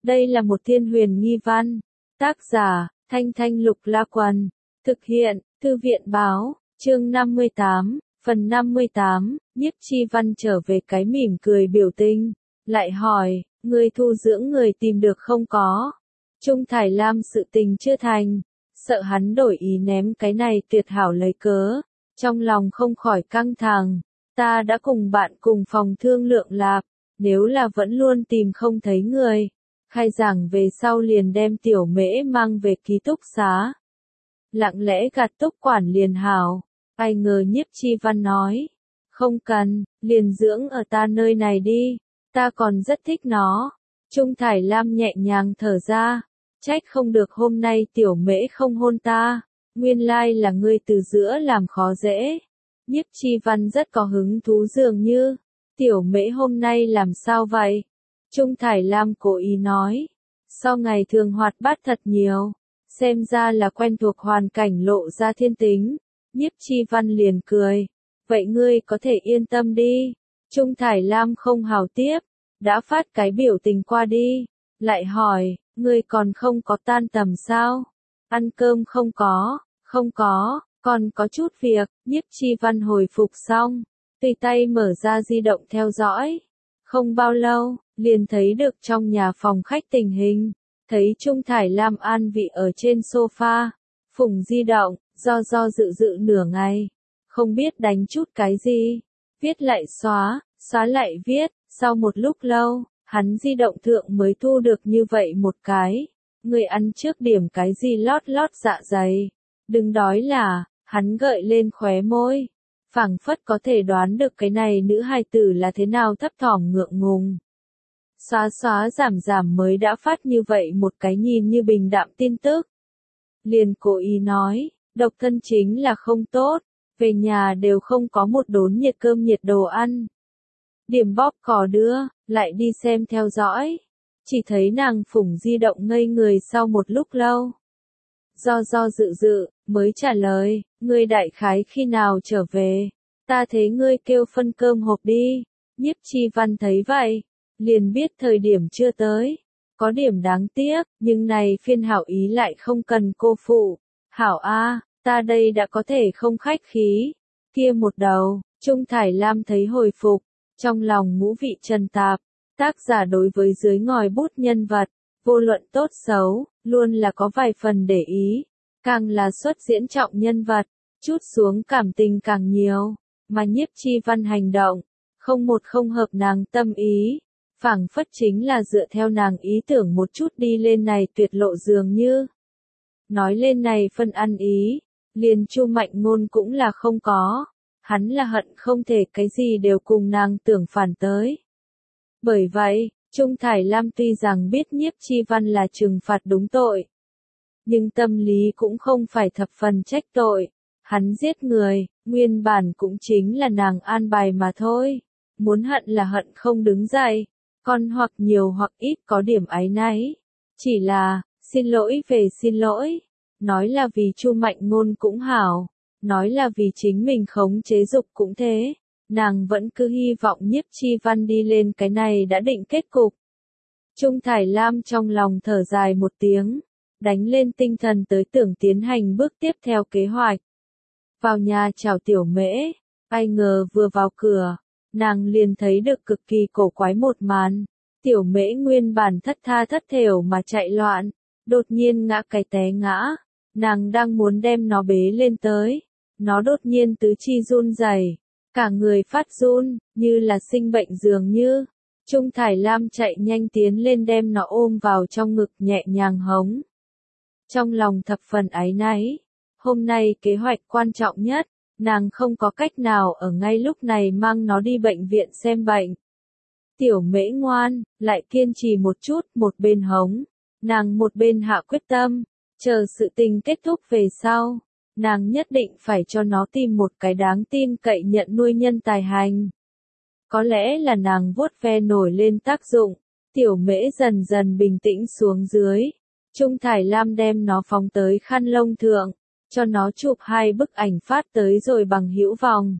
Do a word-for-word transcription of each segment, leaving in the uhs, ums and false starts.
Đây là một thiên huyền nghi văn. Tác giả, Thanh Thanh Lục La Quần. Thực hiện, Thư viện Báo, chương năm mươi tám, phần năm mươi tám, Nhiếp Chi Văn trở về cái mỉm cười biểu tình. Lại hỏi, người thu dưỡng người tìm được không có? Trung Thải Lam sự tình chưa thành. Sợ hắn đổi ý ném cái này tuyệt hảo lấy cớ. Trong lòng không khỏi căng thẳng. Ta đã cùng bạn cùng phòng thương lượng lạp. Nếu là vẫn luôn tìm không thấy người. Khai giảng về sau liền đem tiểu mễ mang về ký túc xá. Lặng lẽ gạt túc quản liền hảo. Ai ngờ Nhiếp Chi Văn nói. Không cần, liền dưỡng ở ta nơi này đi. Ta còn rất thích nó. Trung Thải Lam nhẹ nhàng thở ra. Trách không được hôm nay tiểu mễ không hôn ta. Nguyên lai là ngươi từ giữa làm khó dễ. Nhiếp Chi Văn rất có hứng thú dường như. Tiểu mễ hôm nay làm sao vậy? Trung Thải Lam cố ý nói. Sau ngày thường hoạt bát thật nhiều. Xem ra là quen thuộc hoàn cảnh lộ ra thiên tính. Nhiếp Chi Văn liền cười. Vậy ngươi có thể yên tâm đi. Trung Thải Lam không hào tiếp. Đã phát cái biểu tình qua đi. Lại hỏi, ngươi còn không có tan tầm sao? Ăn cơm không có, không có, còn có chút việc. Nhiếp Chi Văn hồi phục xong. Tùy tay mở ra di động theo dõi. Không bao lâu, liền thấy được trong nhà phòng khách tình hình. Thấy Trung Thải Lam an vị ở trên sofa. Phủng di động, do do dự dự nửa ngày. Không biết đánh chút cái gì. Viết lại xóa, xóa lại viết. Sau một lúc lâu, hắn di động thượng mới thu được như vậy một cái. Người ăn trước điểm cái gì lót lót dạ dày. Đừng đói là, hắn gợi lên khóe môi. Phảng phất có thể đoán được cái này nữ hài tử là thế nào thấp thỏm ngượng ngùng. Xóa xóa giảm giảm mới đã phát như vậy một cái nhìn như bình đạm tin tức. Liền cố ý nói, độc thân chính là không tốt, về nhà đều không có một đốn nhiệt cơm nhiệt đồ ăn. Điểm bóp cò đưa, lại đi xem theo dõi. Chỉ thấy nàng phủng di động ngây người sau một lúc lâu. Do do dự dự, mới trả lời, ngươi đại khái khi nào trở về, ta thấy ngươi kêu phân cơm hộp đi. Nhiếp Chi Văn thấy vậy, liền biết thời điểm chưa tới, có điểm đáng tiếc, nhưng này phiên hảo ý lại không cần cô phụ. Hảo a, ta đây đã có thể không khách khí. Kia một đầu, Trung Thải Lam thấy hồi phục, trong lòng ngũ vị trần tạp. Tác giả đối với dưới ngòi bút nhân vật, vô luận tốt xấu, luôn là có vài phần để ý. Càng là xuất diễn trọng nhân vật, chút xuống cảm tình càng nhiều. Mà Nhiếp Chi Văn hành động, không một không hợp nàng tâm ý. Phảng phất chính là dựa theo nàng ý tưởng một chút đi lên này tuyệt lộ dường như. Nói lên này phân ăn ý, liền Chu Mạnh Ngôn cũng là không có. Hắn là hận không thể cái gì đều cùng nàng tưởng phản tới. Bởi vậy, Trung Thải Lam tuy rằng biết Nhiếp Chi Văn là trừng phạt đúng tội. Nhưng tâm lý cũng không phải thập phần trách tội. Hắn giết người, nguyên bản cũng chính là nàng an bài mà thôi. Muốn hận là hận không đứng dậy. Còn hoặc nhiều hoặc ít có điểm áy náy. Chỉ là, xin lỗi về xin lỗi. Nói là vì Chu Mạnh Ngôn cũng hảo. Nói là vì chính mình khống chế dục cũng thế. Nàng vẫn cứ hy vọng Nhiếp Chi Văn đi lên cái này đã định kết cục. Trung Thải Lam trong lòng thở dài một tiếng. Đánh lên tinh thần tới tưởng tiến hành bước tiếp theo kế hoạch. Vào nhà chào tiểu mễ. Ai ngờ vừa vào cửa. Nàng liền thấy được cực kỳ cổ quái một màn. Tiểu mễ nguyên bản thất tha thất thểu mà chạy loạn. Đột nhiên ngã cái té ngã. Nàng đang muốn đem nó bế lên tới. Nó đột nhiên tứ chi run rẩy, cả người phát run, như là sinh bệnh dường như. Trung Thải Lam chạy nhanh tiến lên đem nó ôm vào trong ngực nhẹ nhàng hống. Trong lòng thập phần áy náy. Hôm nay kế hoạch quan trọng nhất, nàng không có cách nào ở ngay lúc này mang nó đi bệnh viện xem bệnh. Tiểu mễ ngoan, lại kiên trì một chút, một bên hống. Nàng một bên hạ quyết tâm, chờ sự tình kết thúc về sau. Nàng nhất định phải cho nó tìm một cái đáng tin cậy nhận nuôi nhân tài hành. Có lẽ là nàng vuốt ve nổi lên tác dụng, tiểu mễ dần dần bình tĩnh xuống dưới. Trung Thải Lam đem nó phóng tới khăn lông thượng, cho nó chụp hai bức ảnh phát tới rồi bằng hữu vòng.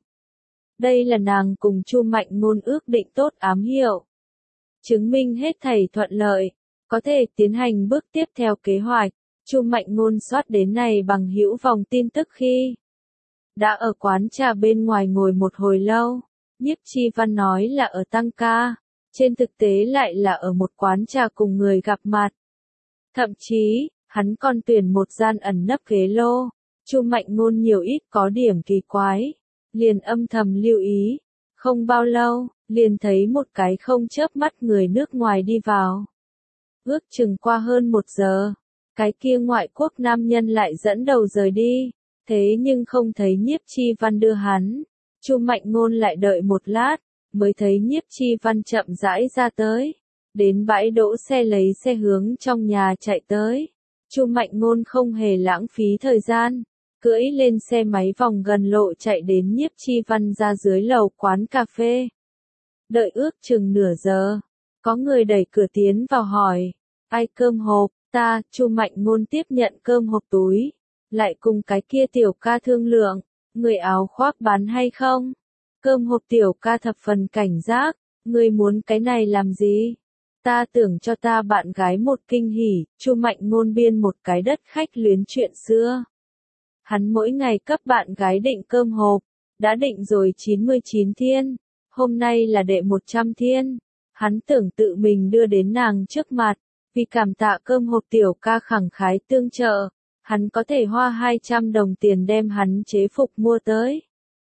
Đây là nàng cùng Chu Mạnh Ngôn ước định tốt ám hiệu. Chứng minh hết thảy thuận lợi, có thể tiến hành bước tiếp theo kế hoạch. Chu Mạnh Ngôn soát đến này bằng hữu vòng tin tức khi đã ở quán trà bên ngoài ngồi một hồi lâu. Nhiếp Chi Văn nói là ở tăng ca, trên thực tế lại là ở một quán trà cùng người gặp mặt. Thậm chí, hắn còn tuyển một gian ẩn nấp ghế lô. Chu Mạnh Ngôn nhiều ít có điểm kỳ quái, liền âm thầm lưu ý. Không bao lâu, liền thấy một cái không chớp mắt người nước ngoài đi vào. Ước chừng qua hơn một giờ, cái kia ngoại quốc nam nhân lại dẫn đầu rời đi, thế nhưng không thấy Nhiếp Chi Văn đưa hắn. Chu Mạnh Ngôn lại đợi một lát, mới thấy Nhiếp Chi Văn chậm rãi ra tới, đến bãi đỗ xe lấy xe hướng trong nhà chạy tới. Chu Mạnh Ngôn không hề lãng phí thời gian, cưỡi lên xe máy vòng gần lộ chạy đến Nhiếp Chi Văn ra dưới lầu quán cà phê. Đợi ước chừng nửa giờ, có người đẩy cửa tiến vào hỏi, ai cơm hộp, ta. Chu Mạnh Ngôn tiếp nhận cơm hộp túi, lại cùng cái kia tiểu ca thương lượng, người áo khoác bán hay không? Cơm hộp tiểu ca thập phần cảnh giác, người muốn cái này làm gì? Ta tưởng cho ta bạn gái một kinh hỉ. Chu Mạnh Ngôn biên một cái đất khách luyến chuyện xưa. Hắn mỗi ngày cấp bạn gái định cơm hộp, đã định rồi chín mươi chín thiên, hôm nay là đệ một trăm thiên. Hắn tưởng tự mình đưa đến nàng trước mặt, vì cảm tạ cơm hộp tiểu ca khẳng khái tương trợ, hắn có thể hoa hai trăm đồng tiền đem hắn chế phục mua tới.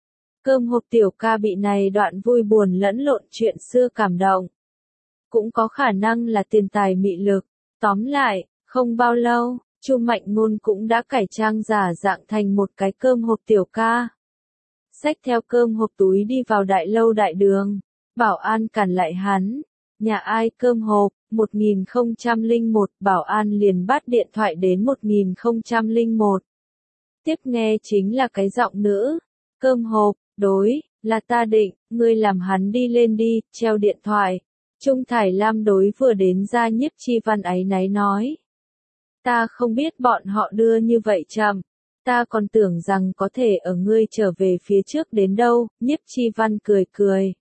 Cơm hộp tiểu ca bị này đoạn vui buồn lẫn lộn chuyện xưa cảm động. Cũng có khả năng là tiền tài mị lực. Tóm lại, không bao lâu, Chu Mạnh Ngôn cũng đã cải trang giả dạng thành một cái cơm hộp tiểu ca. Xách theo cơm hộp túi đi vào đại lâu đại đường, bảo an cản lại hắn. Nhà ai cơm hộp? một nghìn không trăm lẻ một. Bảo an liền bắt điện thoại đến một nghìn không trăm lẻ một. Tiếp nghe chính là cái giọng nữ. Cơm hộp, đối, là ta định, ngươi làm hắn đi lên đi. Treo điện thoại. Trung Thải Lam đối vừa đến ra Nhiếp Chi Văn áy náy nói. Ta không biết bọn họ đưa như vậy chậm. Ta còn tưởng rằng có thể ở ngươi trở về phía trước đến đâu. Nhiếp Chi Văn cười cười.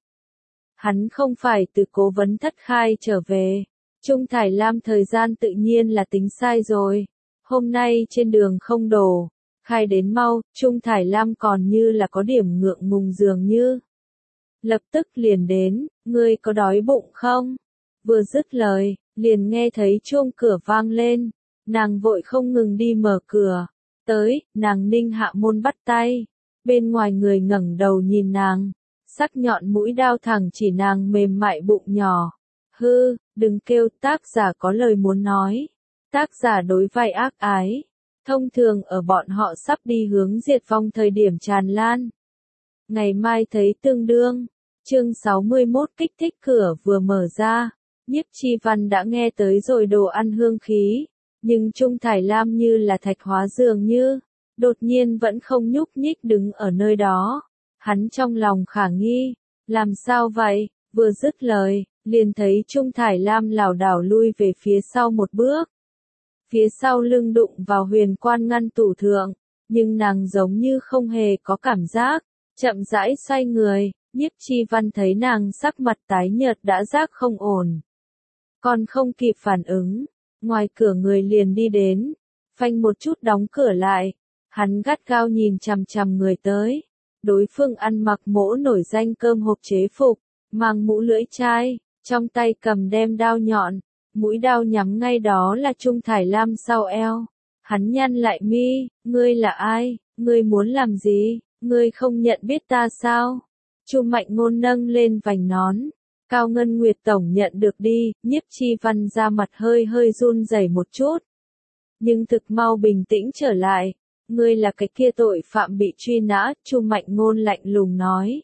Hắn không phải từ cố vấn thất khai trở về. Trung Thải Lam thời gian tự nhiên là tính sai rồi. Hôm nay trên đường không đổ, khai đến mau. Trung Thải Lam còn như là có điểm ngượng ngùng dường như. Lập tức liền đến, ngươi có đói bụng không? Vừa dứt lời, liền nghe thấy chuông cửa vang lên. Nàng vội không ngừng đi mở cửa. Tới, nàng ninh hạ môn bắt tay. Bên ngoài người ngẩng đầu nhìn nàng. Sắc nhọn mũi đao thẳng chỉ nàng mềm mại bụng nhỏ. Hư, đừng kêu, tác giả có lời muốn nói. Tác giả đối vai ác ái. Thông thường ở bọn họ sắp đi hướng diệt vong thời điểm tràn lan. Ngày mai thấy tương đương. Chương sáu mươi mốt kích thích cửa vừa mở ra. Nhiếp Chi Văn đã nghe tới rồi đồ ăn hương khí. Nhưng Trung Thải Lam như là thạch hóa dường như. Đột nhiên vẫn không nhúc nhích đứng ở nơi đó. Hắn trong lòng khả nghi. Làm sao vậy? Vừa dứt lời, liền thấy Trung Thải Lam lảo đảo lui về phía sau một bước. Phía sau lưng đụng vào huyền quan ngăn tủ thượng. Nhưng nàng giống như không hề có cảm giác. Chậm rãi xoay người. Nhiếp Chi Văn thấy nàng sắc mặt tái nhợt đã giác không ổn. Còn không kịp phản ứng. Ngoài cửa người liền đi đến. Phanh một chút đóng cửa lại. Hắn gắt gao nhìn chằm chằm người tới. Đối phương ăn mặc mỗ nổi danh cơm hộp chế phục, mang mũ lưỡi chai, trong tay cầm đem đao nhọn, mũi đao nhắm ngay đó là Trung Thải Lam sau eo. Hắn nhăn lại mi, ngươi là ai, ngươi muốn làm gì, ngươi không nhận biết ta sao? Chu Mạnh Ngôn nâng lên vành nón, Cao Ngân Nguyệt tổng nhận được đi. Nhiếp Chi Văn ra mặt hơi hơi run rẩy một chút, nhưng thực mau bình tĩnh trở lại. Ngươi là cái kia tội phạm bị truy nã. Chu Mạnh Ngôn lạnh lùng nói.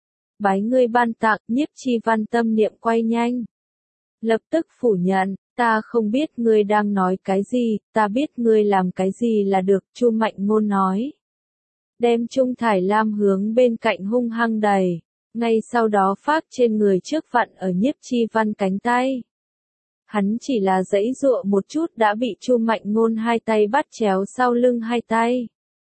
Bái ngươi ban tặng. Nhiếp Chi Văn tâm niệm quay nhanh, lập tức phủ nhận, ta không biết ngươi đang nói cái gì, ta biết ngươi làm cái gì là được. Chu Mạnh Ngôn nói. Đem Trung Thải Lam hướng bên cạnh hung hăng đẩy, ngay sau đó phát trên người trước vặn ở Nhiếp Chi Văn cánh tay. Hắn chỉ là giãy giụa một chút đã bị Chu Mạnh Ngôn hai tay bắt chéo sau lưng hai tay.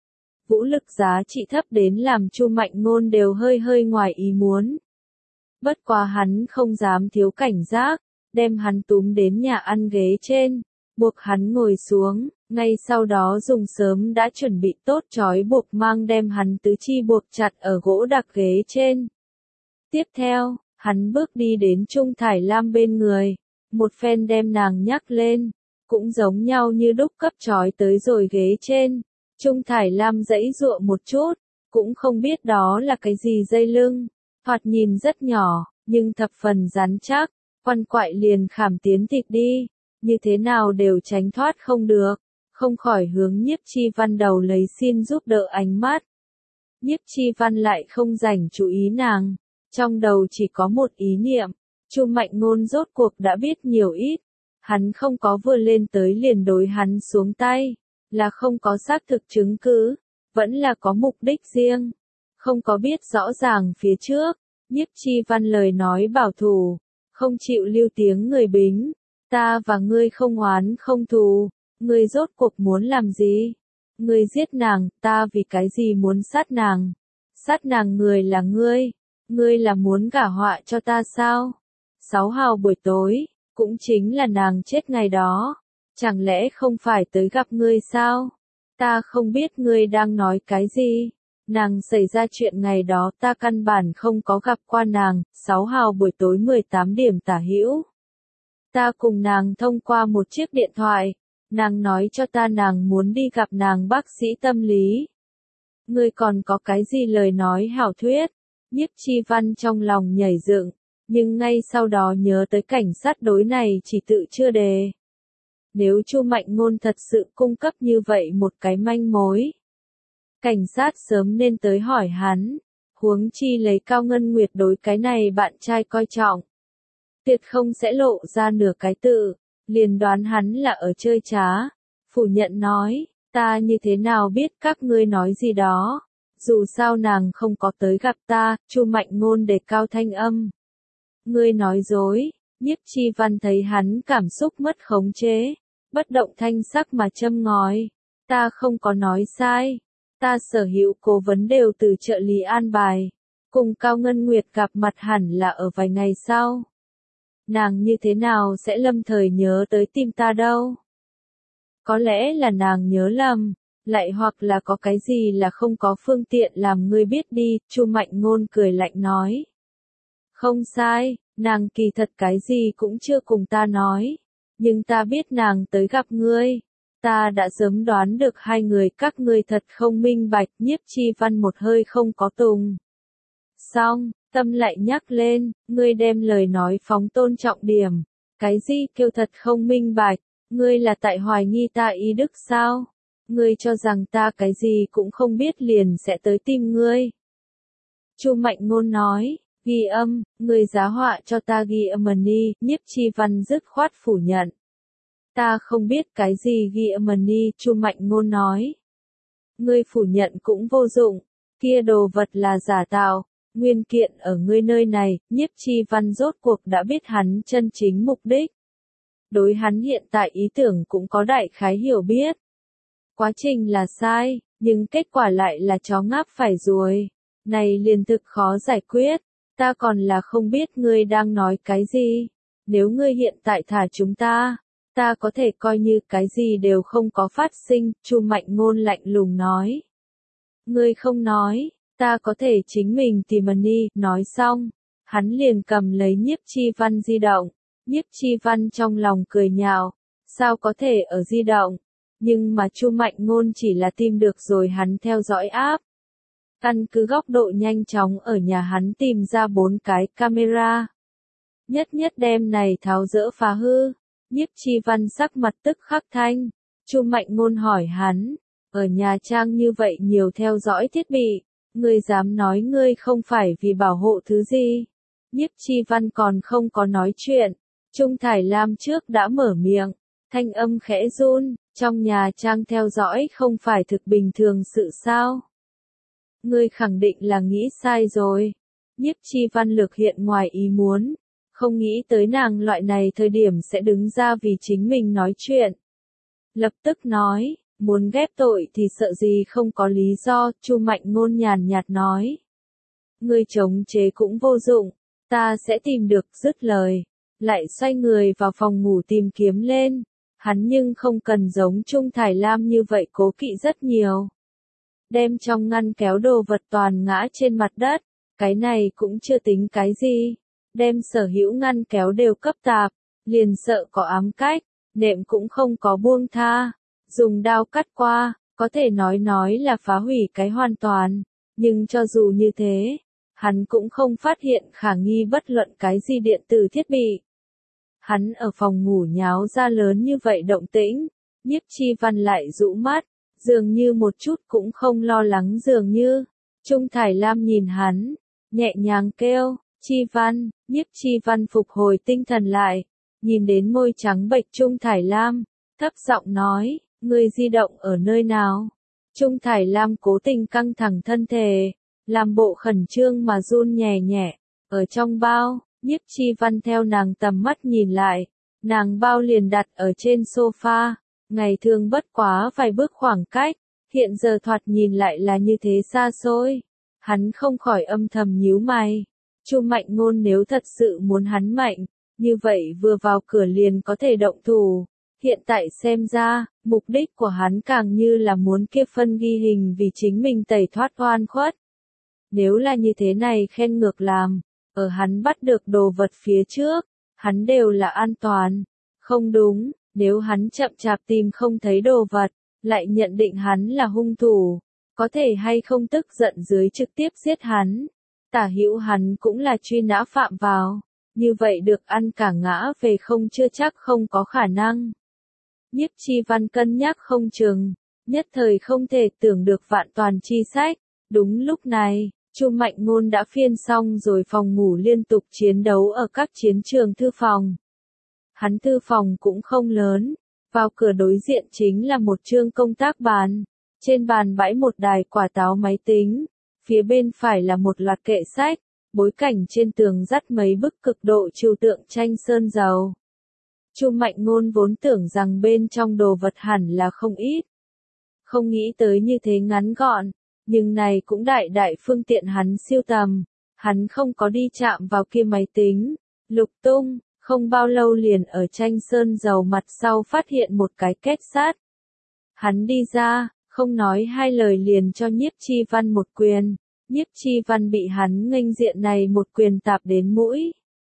Vũ lực giá trị thấp đến làm Chu Mạnh Ngôn đều hơi hơi ngoài ý muốn. Bất quá hắn không dám thiếu cảnh giác, đem hắn túm đến nhà ăn ghế trên, buộc hắn ngồi xuống, ngay sau đó dùng sớm đã chuẩn bị tốt trói buộc mang đem hắn tứ chi buộc chặt ở gỗ đặc ghế trên. Tiếp theo, hắn bước đi đến Trung Thải Lam bên người, một phen đem nàng nhắc lên, cũng giống nhau như đúc cấp trói tới rồi ghế trên. Trung Thải Lam giãy giụa một chút, cũng không biết đó là cái gì dây lưng, thoạt nhìn rất nhỏ, nhưng thập phần rắn chắc, quằn quại liền khảm tiến thịt đi, như thế nào đều tránh thoát không được, không khỏi hướng Nhiếp Chi Văn đầu lấy xin giúp đỡ ánh mắt. Nhiếp Chi Văn lại không rảnh chú ý nàng, trong đầu chỉ có một ý niệm, Chu Mạnh Ngôn rốt cuộc đã biết nhiều ít, hắn không có vừa lên tới liền đối hắn xuống tay, là không có xác thực chứng cứ, vẫn là có mục đích riêng, không có biết rõ ràng phía trước. Nhiếp Chi Văn lời nói bảo thủ, không chịu lưu tiếng người Bính, ta và ngươi không oán không thù, ngươi rốt cuộc muốn làm gì? Ngươi giết nàng, ta vì cái gì muốn sát nàng? Sát nàng người là ngươi, ngươi là muốn gả họa cho ta sao? Sáu hào buổi tối, cũng chính là nàng chết ngày đó, chẳng lẽ không phải tới gặp ngươi sao? Ta không biết ngươi đang nói cái gì. Nàng xảy ra chuyện ngày đó ta căn bản không có gặp qua nàng, sáu hào buổi tối mười tám điểm tả hữu. Ta cùng nàng thông qua một chiếc điện thoại, nàng nói cho ta nàng muốn đi gặp nàng bác sĩ tâm lý. Ngươi còn có cái gì lời nói hảo thuyết? Nhiếp Chi Văn trong lòng nhảy dựng, nhưng ngay sau đó nhớ tới cảnh sát đối này chỉ tự chưa đề. Nếu Chu Mạnh Ngôn thật sự cung cấp như vậy một cái manh mối, cảnh sát sớm nên tới hỏi hắn, huống chi lấy Cao Ngân Nguyệt đối cái này bạn trai coi trọng. Tuyệt không sẽ lộ ra nửa cái tự, liền đoán hắn là ở chơi trá, phủ nhận nói, ta như thế nào biết các ngươi nói gì đó, dù sao nàng không có tới gặp ta, Chu Mạnh Ngôn đề cao thanh âm. Ngươi nói dối, Nhiếp Chi Văn thấy hắn cảm xúc mất khống chế, bất động thanh sắc mà châm ngòi, ta không có nói sai. Ta sở hữu cố vấn đều từ trợ lý an bài, cùng Cao Ngân Nguyệt gặp mặt hẳn là ở vài ngày sau. Nàng như thế nào sẽ lâm thời nhớ tới tìm ta đâu? Có lẽ là nàng nhớ lầm, lại hoặc là có cái gì là không có phương tiện làm ngươi biết đi, Chu Mạnh Ngôn cười lạnh nói. Không sai, nàng kỳ thật cái gì cũng chưa cùng ta nói, nhưng ta biết nàng tới gặp ngươi. Ta đã sớm đoán được hai người các ngươi thật không minh bạch. Nhiếp Chi Văn một hơi không có tùng. Xong, tâm lại nhắc lên, ngươi đem lời nói phóng tôn trọng điểm. Cái gì kêu thật không minh bạch, ngươi là tại hoài nghi ta ý đức sao? Ngươi cho rằng ta cái gì cũng không biết liền sẽ tới tìm ngươi. Chu Mạnh Ngôn nói, ghi âm, ngươi giá họa cho ta ghi âm đi. Nhiếp Chi Văn dứt khoát phủ nhận. Ta không biết cái gì ghi âm đi, Chu Mạnh Ngôn nói. Ngươi phủ nhận cũng vô dụng, kia đồ vật là giả tạo, nguyên kiện ở ngươi nơi này. Nhiếp Chi Văn rốt cuộc đã biết hắn chân chính mục đích. Đối hắn hiện tại ý tưởng cũng có đại khái hiểu biết. Quá trình là sai, nhưng kết quả lại là chó ngáp phải ruồi. Này liền thực khó giải quyết, ta còn là không biết ngươi đang nói cái gì. Nếu ngươi hiện tại thả chúng ta, ta có thể coi như cái gì đều không có phát sinh, Chu Mạnh Ngôn lạnh lùng nói. Ngươi không nói, ta có thể chính mình tìm đi, nói xong, hắn liền cầm lấy Nhiếp Chi Văn di động. Nhiếp Chi Văn trong lòng cười nhạo, sao có thể ở di động, nhưng mà Chu Mạnh Ngôn chỉ là tìm được rồi hắn theo dõi app. Căn cứ góc độ nhanh chóng ở nhà hắn tìm ra bốn cái camera. Nhất nhất đem này tháo dỡ phá hư. Nhiếp Chi Văn sắc mặt tức khắc thanh. Chu Mạnh Ngôn hỏi hắn, ở nhà trang như vậy nhiều theo dõi thiết bị, ngươi dám nói ngươi không phải vì bảo hộ thứ gì? Nhiếp Chi Văn còn không có nói chuyện, Trung Thải Lam trước đã mở miệng, thanh âm khẽ run, trong nhà trang theo dõi không phải thực bình thường sự sao? Ngươi khẳng định là nghĩ sai rồi. Nhiếp Chi Văn lược hiện ngoài ý muốn, không nghĩ tới nàng loại này thời điểm sẽ đứng ra vì chính mình nói chuyện. Lập tức nói, muốn ghép tội thì sợ gì không có lý do, Chu Mạnh Ngôn nhàn nhạt nói. Ngươi chống chế cũng vô dụng, ta sẽ tìm được, dứt lời. lại xoay người vào phòng ngủ tìm kiếm lên. Hắn nhưng không cần giống Trung Thải Lam như vậy cố kỵ rất nhiều. Đem trong ngăn kéo đồ vật toàn ngã trên mặt đất, cái này cũng chưa tính cái gì. Đem sở hữu ngăn kéo đều cấp tạp, liền sợ có ám cách, nệm cũng không có buông tha. Dùng đao cắt qua, có thể nói nói là phá hủy cái hoàn toàn. Nhưng cho dù như thế, hắn cũng không phát hiện khả nghi bất luận cái gì điện tử thiết bị. Hắn ở phòng ngủ nháo ra lớn như vậy động tĩnh, Nhiếp Chi Văn lại rũ mắt, dường như một chút cũng không lo lắng dường như. Trung Thải Lam nhìn hắn, nhẹ nhàng kêu, Chi Văn. Nhiếp Chi Văn phục hồi tinh thần lại, nhìn đến môi trắng bệch Trung Thải Lam, thấp giọng nói, ngươi di động ở nơi nào? Trung Thải Lam cố tình căng thẳng thân thể, làm bộ khẩn trương mà run nhẹ nhẹ, ở trong bao. Nhiếp Chi Văn theo nàng tầm mắt nhìn lại, nàng bao liền đặt ở trên sofa, ngày thường bất quá vài bước khoảng cách, hiện giờ thoạt nhìn lại là như thế xa xôi. Hắn không khỏi âm thầm nhíu mày. Chu Mạnh Ngôn nếu thật sự muốn hắn mạnh, như vậy vừa vào cửa liền có thể động thủ. Hiện tại xem ra, mục đích của hắn càng như là muốn kia phân ghi hình vì chính mình tẩy thoát oan khuất. Nếu là như thế này khen ngược làm, ở hắn bắt được đồ vật phía trước, hắn đều là an toàn. Không đúng, nếu hắn chậm chạp tìm không thấy đồ vật, lại nhận định hắn là hung thủ, có thể hay không tức giận dưới trực tiếp giết hắn. Tả hữu hắn cũng là truy nã phạm vào, như vậy được ăn cả ngã về không chưa chắc không có khả năng. Nhiếp Chi Văn cân nhắc không chừng, nhất thời không thể tưởng được vạn toàn chi sách. Đúng lúc này, Chu Mạnh Ngôn đã phiên xong rồi phòng ngủ liên tục chiến đấu ở các chiến trường thư phòng. Hắn thư phòng cũng không lớn, vào cửa đối diện chính là một chương công tác bàn, trên bàn bãi một đài quả táo máy tính, phía bên phải là một loạt kệ sách, bối cảnh trên tường dắt mấy bức cực độ trừu tượng tranh sơn dầu. Chu Mạnh Ngôn vốn tưởng rằng bên trong đồ vật hẳn là không ít, không nghĩ tới như thế ngắn gọn. Nhưng này cũng đại đại phương tiện hắn siêu tầm, hắn không có đi chạm vào kia máy tính, lục tung, không bao lâu liền ở tranh sơn dầu mặt sau phát hiện một cái kết sắt. Hắn đi ra, không nói hai lời liền cho Nhiếp Chi Văn một quyền, Nhiếp Chi Văn bị hắn nghênh diện này một quyền tạp đến mũi.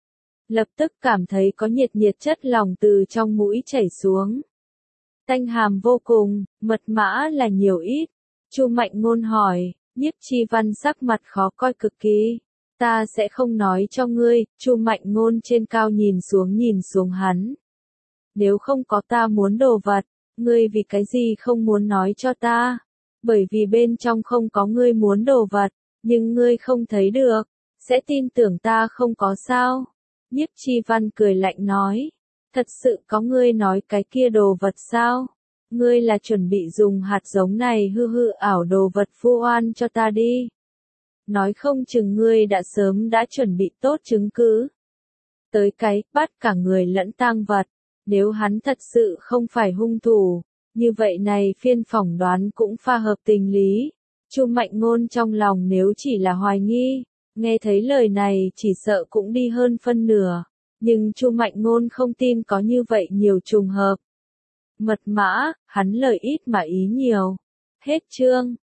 Lập tức cảm thấy có nhiệt nhiệt chất lỏng từ trong mũi chảy xuống. Tanh hàm vô cùng, mật mã là nhiều ít. Chu Mạnh Ngôn hỏi, Nhiếp Chi Văn sắc mặt khó coi cực kỳ. Ta sẽ không nói cho ngươi. Chu Mạnh Ngôn trên cao nhìn xuống nhìn xuống hắn. Nếu không có ta muốn đồ vật, ngươi vì cái gì không muốn nói cho ta? Bởi vì bên trong không có ngươi muốn đồ vật, nhưng ngươi không thấy được, sẽ tin tưởng ta không có sao? Nhiếp Chi Văn cười lạnh nói, thật sự có ngươi nói cái kia đồ vật sao? Ngươi là chuẩn bị dùng hạt giống này hư hư ảo đồ vật vu oan cho ta đi. Nói không chừng ngươi đã sớm đã chuẩn bị tốt chứng cứ. Tới cái, bắt cả người lẫn tang vật. Nếu hắn thật sự không phải hung thủ, như vậy này phiên phỏng đoán cũng pha hợp tình lý. Chu Mạnh Ngôn trong lòng nếu chỉ là hoài nghi, nghe thấy lời này chỉ sợ cũng đi hơn phân nửa. Nhưng Chu Mạnh Ngôn không tin có như vậy nhiều trùng hợp. Mật mã, hắn lời ít mà ý nhiều. Hết chương.